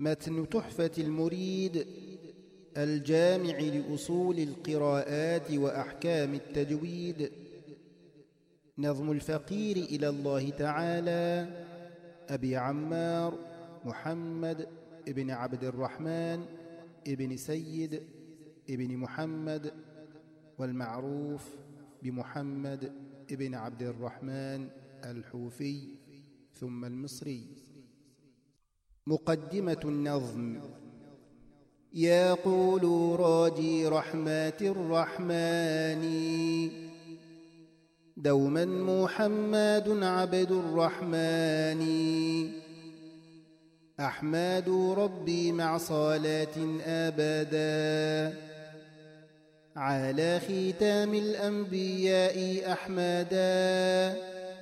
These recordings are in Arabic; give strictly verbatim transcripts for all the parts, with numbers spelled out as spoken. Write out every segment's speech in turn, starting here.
متن تحفة المريد الجامع لأصول القراءات وأحكام التجويد. نظم الفقير إلى الله تعالى أبي عمار محمد ابن عبد الرحمن ابن سيد ابن محمد، والمعروف بمحمد ابن عبد الرحمن الحوفي ثم المصري. مقدمة النظم. يقول راجي رحمة الرحمن دوما محمد عبد الرحمن، أحمد ربي مع صلاة أبدا على ختام الأنبياء أحمدا،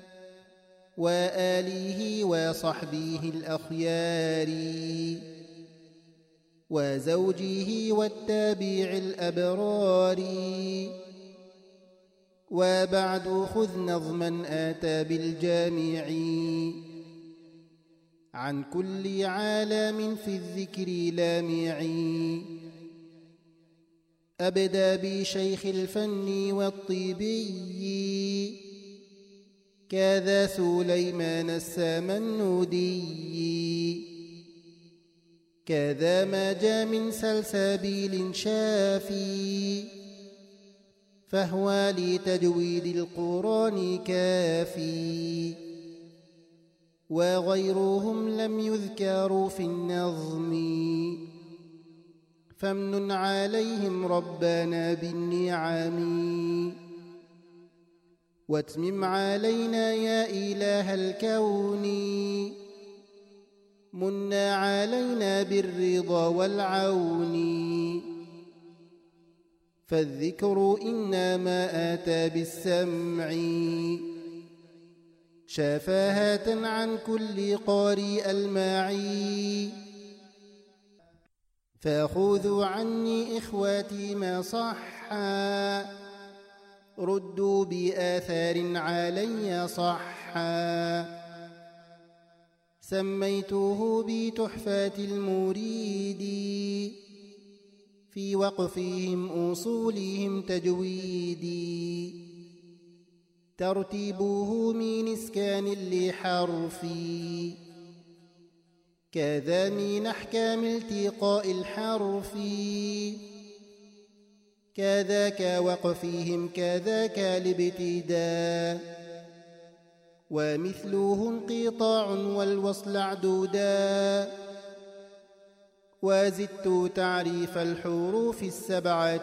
وآله وصحبه الأخيار وزوجه والتابع الأبرار. وبعد خذ نظما آتى بالجامع عن كل عالم في الذكر لامع. أبدى بشيخ الفن والطبي كذا سليمان السمنودي، كذا ما جاء من سلسبيل شافي فهو لتجويد القرآن كافي. وغيرهم لم يذكروا في النظم فامنن عليهم ربنا بالنعم، واتمم علينا يا إله الكون منا علينا بالرضا والعون. فالذكر إنما آتى بالسمع شفاهة عن كل قارئ المعي. فخذوا عني إخواتي ما صحا ردوا بآثار علي صحا. سميته بتحفة المريد في وقفهم أصولهم تجويدي، ترتيبه من إسكان لحرفي كذا من أحكام التقاء الحرف. كذاك وقفهم كذاك الابتداء، ومثله انقطاع والوصل عدودا. وزدت تعريف الحروف السبعة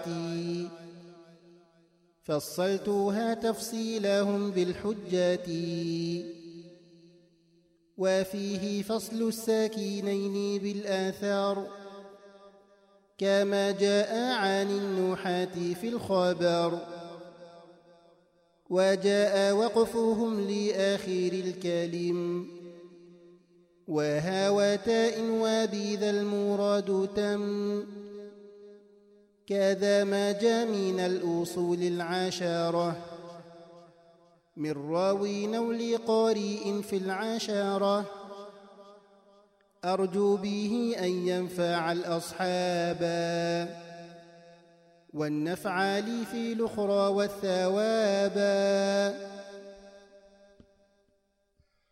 فصلتها تفصيلهم بالحجة. وفيه فصل الساكنين بالآثار كما جاء عن النحاة في الخبر. وجاء وقفهم لآخر الكلم وهاوتاء وبذا المراد تم. كذا ما جاء من الأصول العشرة من راوي أو لقارئ في العشرة، أرجو به أن ينفع الأصحاب والنفع لي في الأخرى والثواب.